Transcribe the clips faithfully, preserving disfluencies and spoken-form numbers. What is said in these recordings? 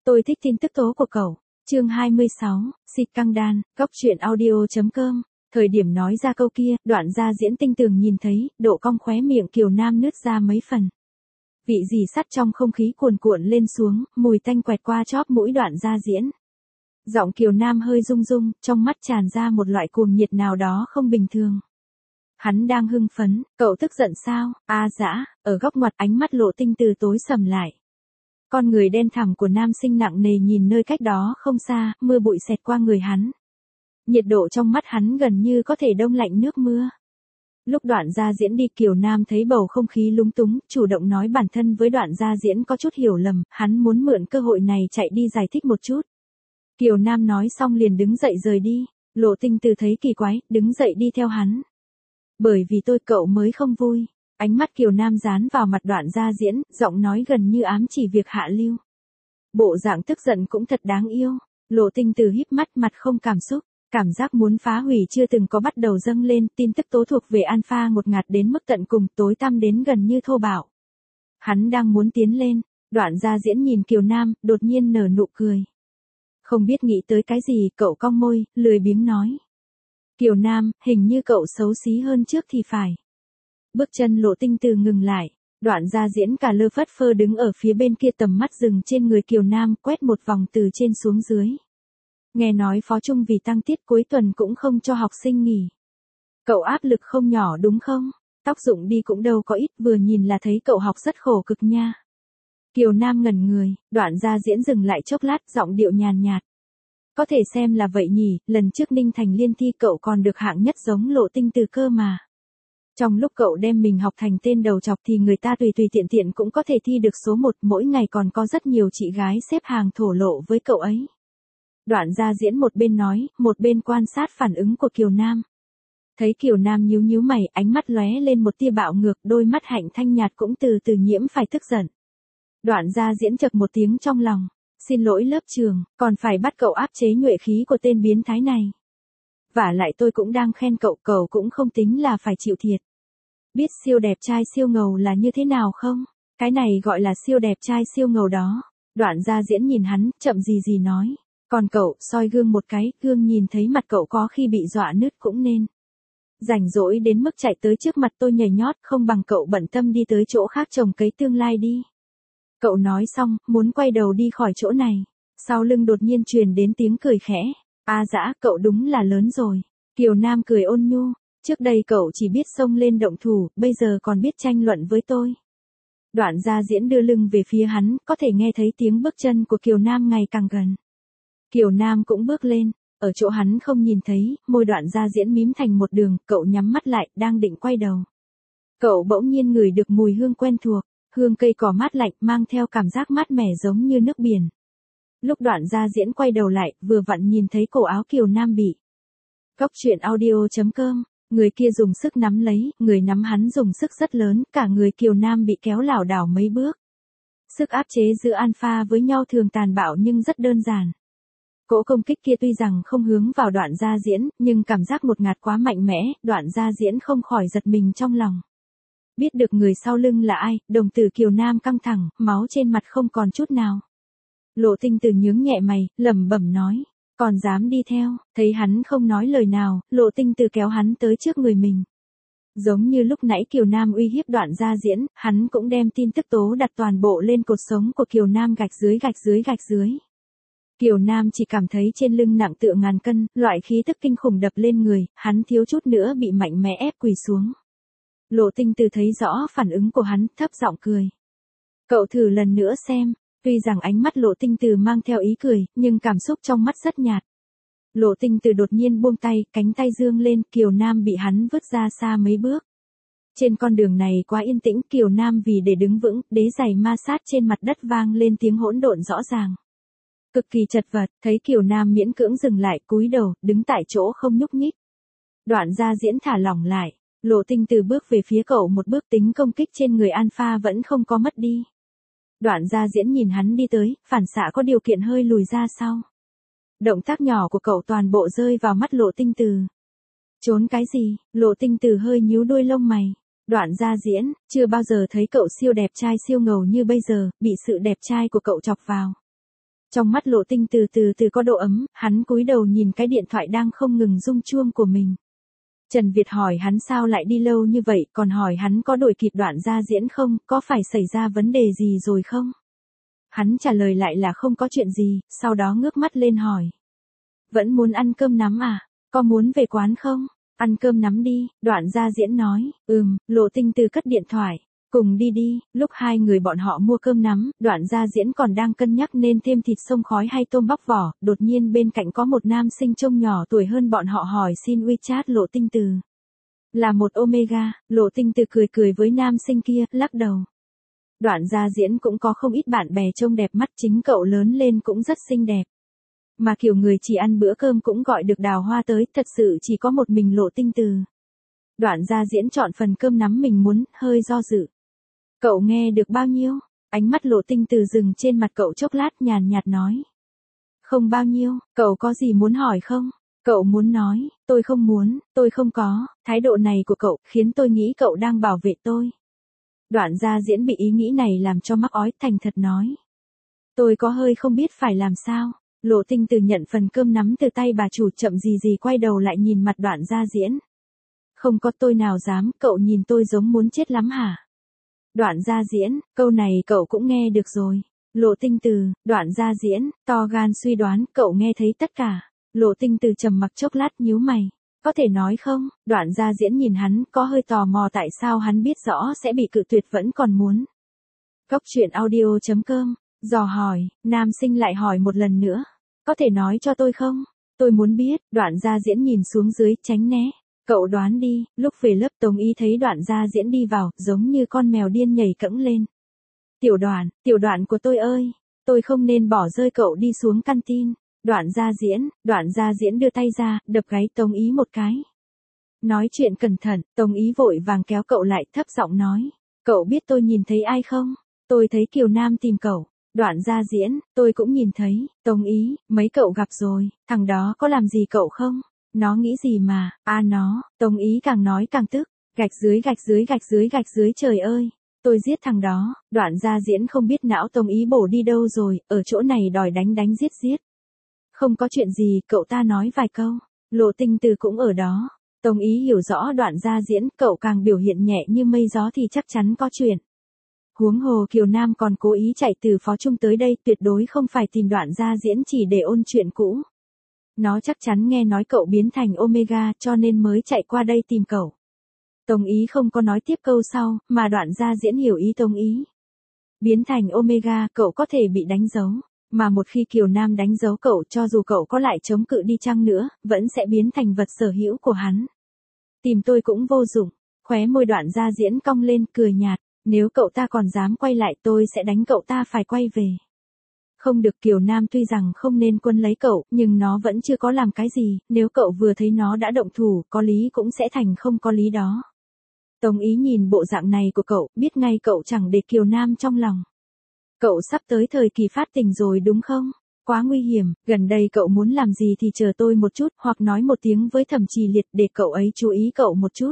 Tôi thích tin tức tố của cậu. Chương hai mươi sáu, xịt căng đan, góc truyện audio.com. Thời điểm nói ra câu kia, Đoạn Gia Diễn tinh tường nhìn thấy, độ cong khóe miệng Kiều Nam nứt ra mấy phần. Vị gì sắt trong không khí cuồn cuộn lên xuống, mùi tanh quẹt qua chóp mũi Đoạn Gia Diễn. Giọng Kiều Nam hơi rung rung, trong mắt tràn ra một loại cuồng nhiệt nào đó không bình thường. Hắn đang hưng phấn, cậu tức giận sao? A dã, ở góc ngoặt ánh mắt Lộ Tinh từ tối sầm lại. Con người đen thẳm của nam sinh nặng nề nhìn nơi cách đó không xa, mưa bụi xẹt qua người hắn. Nhiệt độ trong mắt hắn gần như có thể đông lạnh nước mưa. Lúc Đoạn Gia Diễn đi, Kiều Nam thấy bầu không khí lúng túng, chủ động nói bản thân với Đoạn Gia Diễn có chút hiểu lầm, hắn muốn mượn cơ hội này chạy đi giải thích một chút. Kiều Nam nói xong liền đứng dậy rời đi, Lộ Tinh từ thấy kỳ quái, đứng dậy đi theo hắn. Bởi vì tôi cậu mới không vui. Ánh mắt Kiều Nam dán vào mặt Đoạn Gia Diễn, giọng nói gần như ám chỉ việc hạ lưu. Bộ dạng tức giận cũng thật đáng yêu. Lộ Tinh từ híp mắt, mặt không cảm xúc, cảm giác muốn phá hủy chưa từng có bắt đầu dâng lên, tin tức tố thuộc về Alpha ngột ngạt đến mức tận cùng, tối tăm đến gần như thô bạo. Hắn đang muốn tiến lên, Đoạn Gia Diễn nhìn Kiều Nam, đột nhiên nở nụ cười. Không biết nghĩ tới cái gì, cậu cong môi, lười biếng nói. Kiều Nam, hình như cậu xấu xí hơn trước thì phải. Bước chân Lộ Tinh từ ngừng lại, Đoạn Gia Diễn cả lơ phất phơ đứng ở phía bên kia, tầm mắt dừng trên người Kiều Nam, quét một vòng từ trên xuống dưới. Nghe nói phó chung vì tăng tiết cuối tuần cũng không cho học sinh nghỉ. Cậu áp lực không nhỏ đúng không? Tóc rụng đi cũng đâu có ít, vừa nhìn là thấy cậu học rất khổ cực nha. Kiều Nam ngẩn người, Đoạn Gia Diễn dừng lại chốc lát, giọng điệu nhàn nhạt. Có thể xem là vậy nhỉ, lần trước Ninh Thành liên thi cậu còn được hạng nhất giống Lộ Tinh từ cơ mà. Trong lúc cậu đem mình học thành tên đầu chọc thì người ta tùy tùy tiện tiện cũng có thể thi được số một, mỗi ngày còn có rất nhiều chị gái xếp hàng thổ lộ với cậu ấy. Đoạn Gia Diễn một bên nói, một bên quan sát phản ứng của Kiều Nam. Thấy Kiều Nam nhíu nhíu mày, ánh mắt lóe lên một tia bạo ngược, đôi mắt hạnh thanh nhạt cũng từ từ nhiễm phải tức giận. Đoạn Gia Diễn chật một tiếng trong lòng. Xin lỗi lớp trường, còn phải bắt cậu áp chế nhuệ khí của tên biến thái này. Vả lại tôi cũng đang khen cậu, cậu cũng không tính là phải chịu thiệt. Biết siêu đẹp trai siêu ngầu là như thế nào không? Cái này gọi là siêu đẹp trai siêu ngầu đó. Đoạn Gia Diễn nhìn hắn, chậm gì gì nói. Còn cậu, soi gương một cái, gương nhìn thấy mặt cậu có khi bị dọa nứt cũng nên. Rảnh rỗi đến mức chạy tới trước mặt tôi nhảy nhót, không bằng cậu bận tâm đi tới chỗ khác trồng cấy tương lai đi. Cậu nói xong, muốn quay đầu đi khỏi chỗ này. Sau lưng đột nhiên truyền đến tiếng cười khẽ. A dã, cậu đúng là lớn rồi. Kiều Nam cười ôn nhu. Trước đây cậu chỉ biết xông lên động thủ, bây giờ còn biết tranh luận với tôi. Đoạn Gia Diễn đưa lưng về phía hắn, có thể nghe thấy tiếng bước chân của Kiều Nam ngày càng gần. Kiều Nam cũng bước lên, ở chỗ hắn không nhìn thấy, môi Đoạn Gia Diễn mím thành một đường, cậu nhắm mắt lại, đang định quay đầu. Cậu bỗng nhiên ngửi được mùi hương quen thuộc. Hương cây cỏ mát lạnh, mang theo cảm giác mát mẻ giống như nước biển. Lúc Đoạn Gia Diễn quay đầu lại, vừa vặn nhìn thấy cổ áo Kiều Nam bị. Góc truyện audio.com, người kia dùng sức nắm lấy, người nắm hắn dùng sức rất lớn, cả người Kiều Nam bị kéo lảo đảo mấy bước. Sức áp chế giữa Alpha với nhau thường tàn bạo nhưng rất đơn giản. Cỗ công kích kia tuy rằng không hướng vào Đoạn Gia Diễn, nhưng cảm giác ngột ngạt quá mạnh mẽ, Đoạn Gia Diễn không khỏi giật mình trong lòng. Biết được người sau lưng là ai, đồng tử Kiều Nam căng thẳng, máu trên mặt không còn chút nào. Lộ Tinh từ nhướng nhẹ mày, lẩm bẩm nói, còn dám đi theo, thấy hắn không nói lời nào, Lộ Tinh từ kéo hắn tới trước người mình. Giống như lúc nãy Kiều Nam uy hiếp Đoạn Gia Diễn, hắn cũng đem tin tức tố đặt toàn bộ lên cột sống của Kiều Nam gạch dưới gạch dưới gạch dưới. Kiều Nam chỉ cảm thấy trên lưng nặng tựa ngàn cân, loại khí tức kinh khủng đập lên người, hắn thiếu chút nữa bị mạnh mẽ ép quỳ xuống. Lộ Tinh từ thấy rõ phản ứng của hắn, thấp giọng cười. Cậu thử lần nữa xem, tuy rằng ánh mắt Lộ Tinh từ mang theo ý cười, nhưng cảm xúc trong mắt rất nhạt. Lộ Tinh từ đột nhiên buông tay, cánh tay dương lên, Kiều Nam bị hắn vứt ra xa mấy bước. Trên con đường này quá yên tĩnh, Kiều Nam vì để đứng vững, đế giày ma sát trên mặt đất vang lên tiếng hỗn độn rõ ràng. Cực kỳ chật vật, thấy Kiều Nam miễn cưỡng dừng lại, cúi đầu, đứng tại chỗ không nhúc nhích. Đoạn Gia Diễn thả lỏng lại. Lộ Tinh từ bước về phía cậu một bước, tính công kích trên người Alpha vẫn không có mất đi. Đoạn Gia Diễn nhìn hắn đi tới, phản xạ có điều kiện hơi lùi ra sau. Động tác nhỏ của cậu toàn bộ rơi vào mắt Lộ Tinh từ. Trốn cái gì? Lộ Tinh từ hơi nhíu đuôi lông mày. Đoạn Gia Diễn, chưa bao giờ thấy cậu siêu đẹp trai siêu ngầu như bây giờ, bị sự đẹp trai của cậu chọc vào. Trong mắt Lộ Tinh từ từ từ có độ ấm, hắn cúi đầu nhìn cái điện thoại đang không ngừng rung chuông của mình. Trần Việt hỏi hắn sao lại đi lâu như vậy, còn hỏi hắn có đuổi kịp Đoạn Gia Diễn không, có phải xảy ra vấn đề gì rồi không? Hắn trả lời lại là không có chuyện gì, sau đó ngước mắt lên hỏi. Vẫn muốn ăn cơm nắm à? Có muốn về quán không? Ăn cơm nắm đi, Đoạn Gia Diễn nói. Ừm, Lộ Tinh từ cất điện thoại. Cùng đi đi, lúc hai người bọn họ mua cơm nắm, Đoạn Gia Diễn còn đang cân nhắc nên thêm thịt xông khói hay tôm bóc vỏ, đột nhiên bên cạnh có một nam sinh trông nhỏ tuổi hơn bọn họ hỏi xin WeChat Lộ Tinh Từ. Là một Omega, Lộ Tinh Từ cười cười với nam sinh kia, lắc đầu. Đoạn Gia Diễn cũng có không ít bạn bè trông đẹp mắt, chính cậu lớn lên cũng rất xinh đẹp. Mà kiểu người chỉ ăn bữa cơm cũng gọi được đào hoa tới, thật sự chỉ có một mình Lộ Tinh Từ. Đoạn Gia Diễn chọn phần cơm nắm mình muốn, hơi do dự. Cậu nghe được bao nhiêu? Ánh mắt Lộ Tinh Từ dừng trên mặt cậu chốc lát, nhàn nhạt nói. Không bao nhiêu, cậu có gì muốn hỏi không? Cậu muốn nói, tôi không muốn, tôi không có, thái độ này của cậu khiến tôi nghĩ cậu đang bảo vệ tôi. Đoạn Gia Diễn bị ý nghĩ này làm cho mắc ói, thành thật nói. Tôi có hơi không biết phải làm sao. Lộ Tinh Từ nhận phần cơm nắm từ tay bà chủ, chậm gì gì quay đầu lại nhìn mặt Đoạn Gia Diễn. Không có, tôi nào dám, cậu nhìn tôi giống muốn chết lắm hả? Đoạn Gia Diễn, câu này cậu cũng nghe được rồi. Lộ Tinh Từ, Đoạn Gia Diễn, to gan suy đoán, cậu nghe thấy tất cả. Lộ Tinh Từ trầm mặc chốc lát nhíu mày. Có thể nói không? Đoạn Gia Diễn nhìn hắn, có hơi tò mò tại sao hắn biết rõ sẽ bị cự tuyệt vẫn còn muốn. Cốc truyện audio chấm com, dò hỏi, nam sinh lại hỏi một lần nữa. Có thể nói cho tôi không? Tôi muốn biết. Đoạn Gia Diễn nhìn xuống dưới, tránh né. Cậu đoán đi, lúc về lớp Tống Ý thấy Đoạn Gia Diễn đi vào, giống như con mèo điên nhảy cẫng lên. Tiểu Đoạn, tiểu Đoạn của tôi ơi, tôi không nên bỏ rơi cậu đi xuống canteen. Đoạn Gia Diễn, Đoạn Gia Diễn đưa tay ra, đập gáy Tống Ý một cái. Nói chuyện cẩn thận, Tống Ý vội vàng kéo cậu lại, thấp giọng nói. Cậu biết tôi nhìn thấy ai không? Tôi thấy Kiều Nam tìm cậu. Đoạn Gia Diễn, tôi cũng nhìn thấy. Tống Ý, mấy cậu gặp rồi, thằng đó có làm gì cậu không? Nó nghĩ gì mà, à nó, Tống Ý càng nói càng tức, gạch dưới gạch dưới gạch dưới gạch dưới trời ơi, tôi giết thằng đó. Đoạn Gia Diễn không biết não Tống Ý bổ đi đâu rồi, ở chỗ này đòi đánh đánh giết giết. Không có chuyện gì, cậu ta nói vài câu. Lộ Tinh Từ cũng ở đó. Tống Ý hiểu rõ Đoạn Gia Diễn, cậu càng biểu hiện nhẹ như mây gió thì chắc chắn có chuyện. Huống hồ Kiều Nam còn cố ý chạy từ Phó Trung tới đây, tuyệt đối không phải tìm Đoạn Gia Diễn chỉ để ôn chuyện cũ. Nó chắc chắn nghe nói cậu biến thành Omega cho nên mới chạy qua đây tìm cậu. Tống Ý không có nói tiếp câu sau, mà Đoạn Gia Diễn hiểu ý Tống Ý. Biến thành Omega, cậu có thể bị đánh dấu. Mà một khi Kiều Nam đánh dấu cậu, cho dù cậu có lại chống cự đi chăng nữa, vẫn sẽ biến thành vật sở hữu của hắn. Tìm tôi cũng vô dụng. Khóe môi Đoạn Gia Diễn cong lên, cười nhạt. Nếu cậu ta còn dám quay lại, tôi sẽ đánh cậu ta phải quay về. Không được, Kiều Nam tuy rằng không nên quân lấy cậu, nhưng nó vẫn chưa có làm cái gì, nếu cậu vừa thấy nó đã động thủ, có lý cũng sẽ thành không có lý đó. Tống Ý nhìn bộ dạng này của cậu, biết ngay cậu chẳng để Kiều Nam trong lòng. Cậu sắp tới thời kỳ phát tình rồi đúng không? Quá nguy hiểm, gần đây cậu muốn làm gì thì chờ tôi một chút, hoặc nói một tiếng với Thẩm Trì Liệt để cậu ấy chú ý cậu một chút.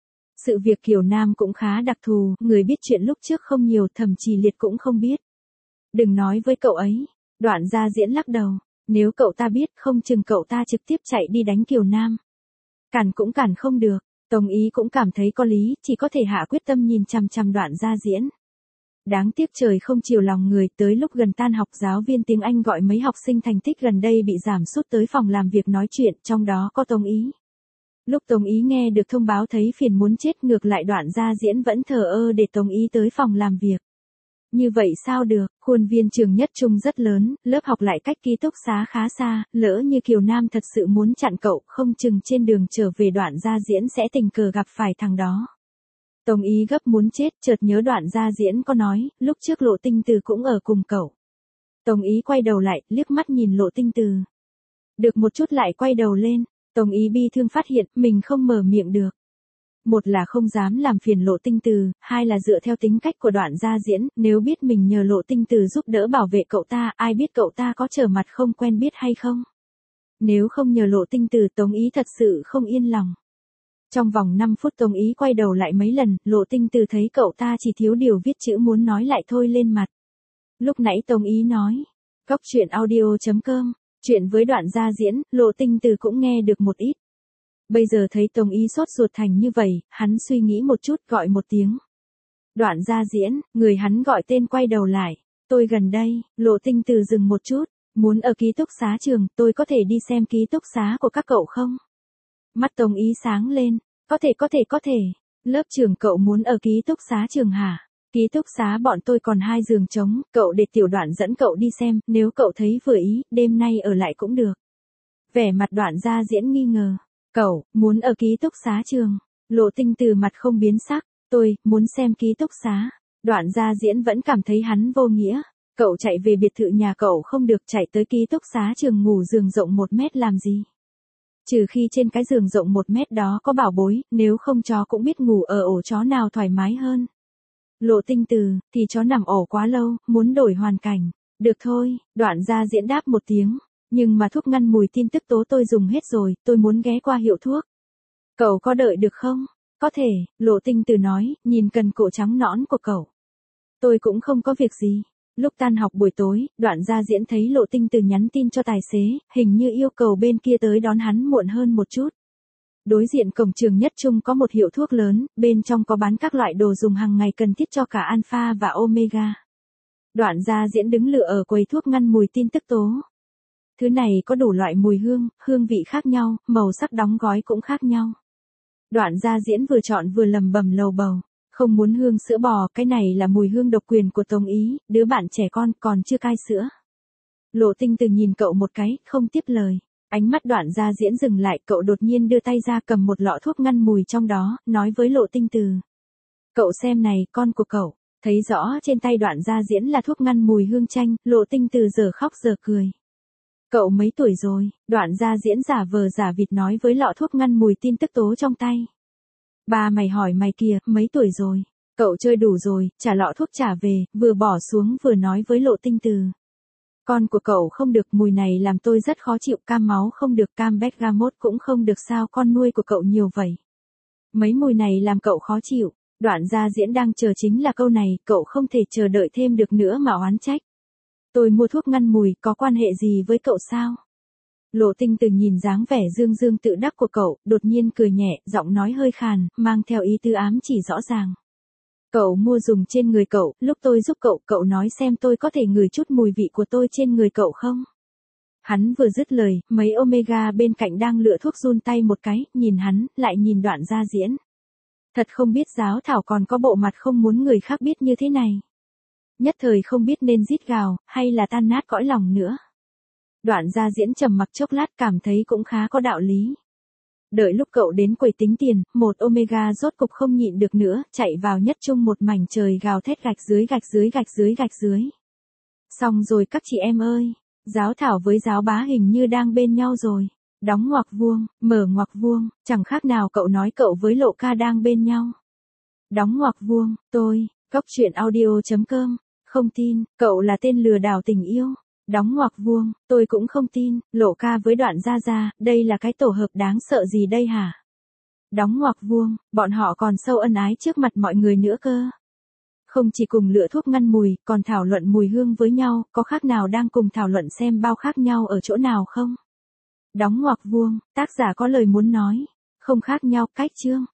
Sự việc Kiều Nam cũng khá đặc thù, người biết chuyện lúc trước không nhiều, Thẩm Trì Liệt cũng không biết. Đừng nói với cậu ấy. Đoạn Gia Diễn lắc đầu. Nếu cậu ta biết, không chừng cậu ta trực tiếp chạy đi đánh Kiều Nam. Cản cũng cản không được. Tống Ý cũng cảm thấy có lý, chỉ có thể hạ quyết tâm nhìn chằm chằm Đoạn Gia Diễn. Đáng tiếc trời không chiều lòng người, tới lúc gần tan học giáo viên tiếng Anh gọi mấy học sinh thành tích gần đây bị giảm sút tới phòng làm việc nói chuyện, trong đó có Tống Ý. Lúc Tống Ý nghe được thông báo thấy phiền muốn chết, ngược lại Đoạn Gia Diễn vẫn thờ ơ để Tống Ý tới phòng làm việc. Như vậy sao được, khuôn viên trường nhất trung rất lớn, lớp học lại cách ký túc xá khá xa, lỡ như Kiều Nam thật sự muốn chặn cậu, không chừng trên đường trở về Đoạn Gia Diễn sẽ tình cờ gặp phải thằng đó. Tống Ý gấp muốn chết, chợt nhớ Đoạn Gia Diễn có nói, lúc trước Lộ Tinh Từ cũng ở cùng cậu. Tống Ý quay đầu lại, liếc mắt nhìn Lộ Tinh Từ. Được một chút lại quay đầu lên, Tống Ý bi thương phát hiện, mình không mở miệng được. Một là không dám làm phiền Lộ Tinh Từ, hai là dựa theo tính cách của Đoạn Gia Diễn, nếu biết mình nhờ Lộ Tinh Từ giúp đỡ bảo vệ cậu ta, ai biết cậu ta có trở mặt không quen biết hay không. Nếu không nhờ Lộ Tinh Từ, Tống Ý thật sự không yên lòng. Trong vòng năm phút Tống Ý quay đầu lại mấy lần, Lộ Tinh Từ thấy cậu ta chỉ thiếu điều viết chữ muốn nói lại thôi lên mặt. Lúc nãy Tống Ý nói, Cóc truyện audio chấm com, chuyện với đoạn gia diễn, Lộ Tinh Từ cũng nghe được một ít. Bây giờ thấy Tống Ý sốt ruột thành như vậy, hắn suy nghĩ một chút gọi một tiếng. Đoạn gia diễn, người hắn gọi tên quay đầu lại. Tôi gần đây, Lộ Tinh Từ dừng một chút, muốn ở ký túc xá trường, tôi có thể đi xem ký túc xá của các cậu không? Mắt Tống Ý sáng lên, có thể có thể có thể, lớp trưởng cậu muốn ở ký túc xá trường hả? Ký túc xá bọn tôi còn hai giường trống, cậu để tiểu Đoạn dẫn cậu đi xem, nếu cậu thấy vừa ý, đêm nay ở lại cũng được. Vẻ mặt Đoạn gia diễn nghi ngờ, cậu, muốn ở ký túc xá trường. Lộ Tinh Từ mặt không biến sắc, tôi, muốn xem ký túc xá. Đoạn gia diễn vẫn cảm thấy hắn vô nghĩa. Cậu chạy về biệt thự nhà cậu không được, chạy tới ký túc xá trường ngủ giường rộng một mét làm gì? Trừ khi trên cái giường rộng một mét đó có bảo bối, nếu không chó cũng biết ngủ ở ổ chó nào thoải mái hơn. Lộ Tinh Từ, thì chó nằm ổ quá lâu, muốn đổi hoàn cảnh. Được thôi, Đoạn gia diễn đáp một tiếng. Nhưng mà thuốc ngăn mùi tin tức tố tôi dùng hết rồi, tôi muốn ghé qua hiệu thuốc. Cậu có đợi được không? Có thể, Lộ Tinh Từ nói, nhìn cần cổ trắng nõn của cậu. Tôi cũng không có việc gì. Lúc tan học buổi tối, Đoạn gia diễn thấy Lộ Tinh Từ nhắn tin cho tài xế, hình như yêu cầu bên kia tới đón hắn muộn hơn một chút. Đối diện cổng trường Nhất Trung có một hiệu thuốc lớn, bên trong có bán các loại đồ dùng hàng ngày cần thiết cho cả Alpha và Omega. Đoạn gia diễn đứng lựa ở quầy thuốc ngăn mùi tin tức tố. Thứ này có đủ loại mùi hương, hương vị khác nhau, màu sắc đóng gói cũng khác nhau. Đoạn gia diễn vừa chọn vừa lầm bầm lầu bầu. Không muốn hương sữa bò, cái này là mùi hương độc quyền của Tống Ý, đứa bạn trẻ con còn chưa cai sữa. Lộ Tinh Từ nhìn cậu một cái, không tiếp lời. Ánh mắt Đoạn gia diễn dừng lại, cậu đột nhiên đưa tay ra cầm một lọ thuốc ngăn mùi trong đó, nói với Lộ Tinh Từ. Cậu xem này, con của cậu. Thấy rõ trên tay Đoạn gia diễn là thuốc ngăn mùi hương chanh, Lộ Tinh Từ giờ khóc giờ cười. Cậu mấy tuổi rồi? Đoạn gia diễn giả vờ giả vịt nói với lọ thuốc ngăn mùi tin tức tố trong tay. Ba mày hỏi mày kìa, mấy tuổi rồi? Cậu chơi đủ rồi, trả lọ thuốc trả về, vừa bỏ xuống vừa nói với Lộ Tinh Từ. Con của cậu không được, mùi này làm tôi rất khó chịu, cam máu không được, cam bergamot cũng không được, sao con nuôi của cậu nhiều vậy? Mấy mùi này làm cậu khó chịu. Đoạn gia diễn đang chờ chính là câu này, cậu không thể chờ đợi thêm được nữa mà oán trách. Tôi mua thuốc ngăn mùi, có quan hệ gì với cậu sao? Lộ Tinh Từ nhìn dáng vẻ dương dương tự đắc của cậu, đột nhiên cười nhẹ, giọng nói hơi khàn, mang theo ý tứ ám chỉ rõ ràng. Cậu mua dùng trên người cậu, lúc tôi giúp cậu, cậu nói xem tôi có thể ngửi chút mùi vị của tôi trên người cậu không? Hắn vừa dứt lời, mấy Omega bên cạnh đang lựa thuốc run tay một cái, nhìn hắn, lại nhìn Đoạn gia diễn. Thật không biết giáo thảo còn có bộ mặt không muốn người khác biết như thế này. Nhất thời không biết nên rít gào, hay là tan nát cõi lòng nữa. Đoạn gia diễn trầm mặc chốc lát cảm thấy cũng khá có đạo lý. Đợi lúc cậu đến quầy tính tiền, một Omega rốt cục không nhịn được nữa, chạy vào Nhất Trung một mảnh trời gào thét gạch dưới gạch dưới gạch dưới gạch dưới. Xong rồi các chị em ơi, giáo thảo với giáo bá hình như đang bên nhau rồi. Đóng ngoặc vuông, mở ngoặc vuông, chẳng khác nào cậu nói cậu với Lộ ca đang bên nhau. Đóng ngoặc vuông, tôi, Cóc truyện audio chấm com, không tin, cậu là tên lừa đảo tình yêu. Đóng ngoặc vuông, tôi cũng không tin, Lộ ca với Đoạn gia gia, đây là cái tổ hợp đáng sợ gì đây hả? Đóng ngoặc vuông, bọn họ còn sâu ân ái trước mặt mọi người nữa cơ. Không chỉ cùng lựa thuốc ngăn mùi, còn thảo luận mùi hương với nhau, có khác nào đang cùng thảo luận xem bao khác nhau ở chỗ nào không? Đóng ngoặc vuông, tác giả có lời muốn nói, không khác nhau, cách chương.